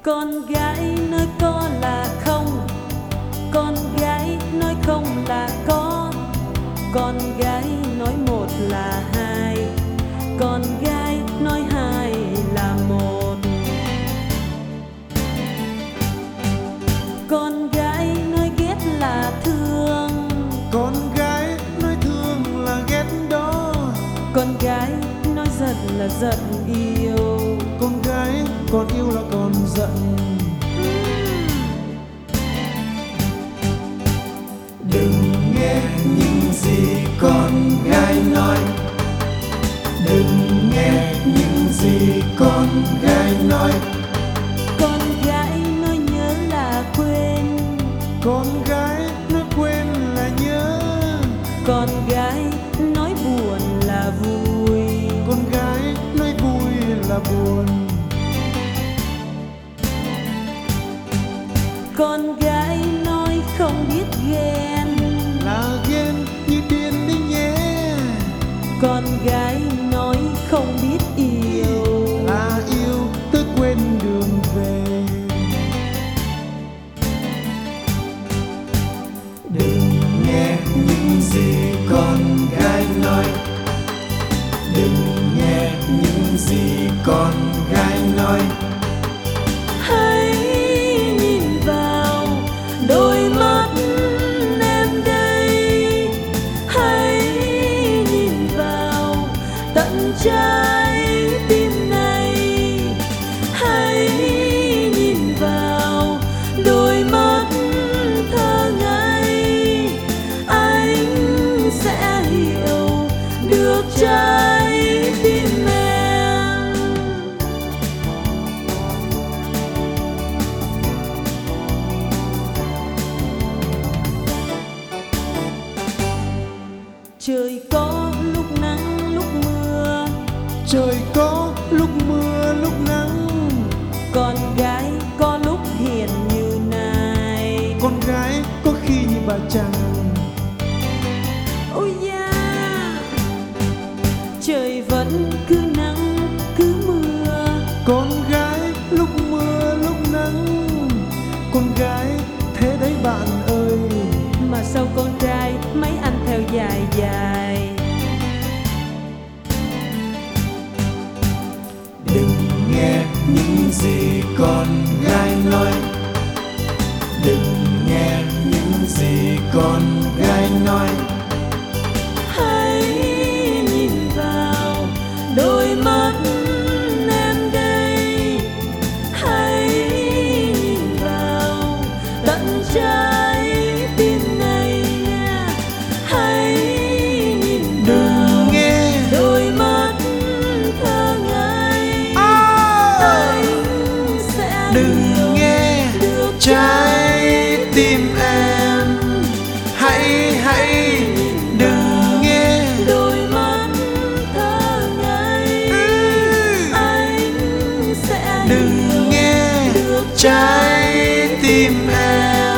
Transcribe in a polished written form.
Con gái nói có là không, con gái nói không là có, con gái nói một là hai, con gái nói hai là một. Con gái nói ghét là thương, con gái nói thương là ghét đó, con gái nói giận là giận yêu, con gái còn yêu là còn giận. Đừng nghe những gì con gái nói, đừng nghe những gì con gái nói. Con gái nói nhớ là quên, Con gái nói quên là nhớ, con gái nói buồn là vui, con gái nói vui là buồn. con gái nói không biết ghen Là ghen như điên đi nhé, con gái nói không biết yêu, là yêu tới quên đường về. Đừng nghe những gì con gái nói, đừng nghe những gì con gái nói. hãy nhìn vào đôi mắt em đây, hãy nhìn vào tận trái tim này, hãy nhìn vào đôi mắt thơ ngây, anh sẽ hiểu được trái tim em. Trời có lúc nắng lúc mưa, Trời có lúc mưa lúc nắng, con gái có lúc hiền như này. con gái có khi như bà Trăng. Ôi da, trời vẫn cứ nắng cứ mưa, Con gái lúc mưa lúc nắng, con gái thế đấy bạn ơi. mà sao con trai mấy anh theo dài dài. Đừng nghe những gì con gái nói, đừng nghe những gì con gái nói. Hãy nhìn vào đôi mắt em đây, hãy nhìn vào tận trái tim này, hãy nhìn Đừng nghe, đôi mắt thơ ngây, anh sẽ đừng nghe được trái tim em. Hãy đừng nghe, đôi mắt thơ ngây, anh sẽ đừng nghe được trái tim em.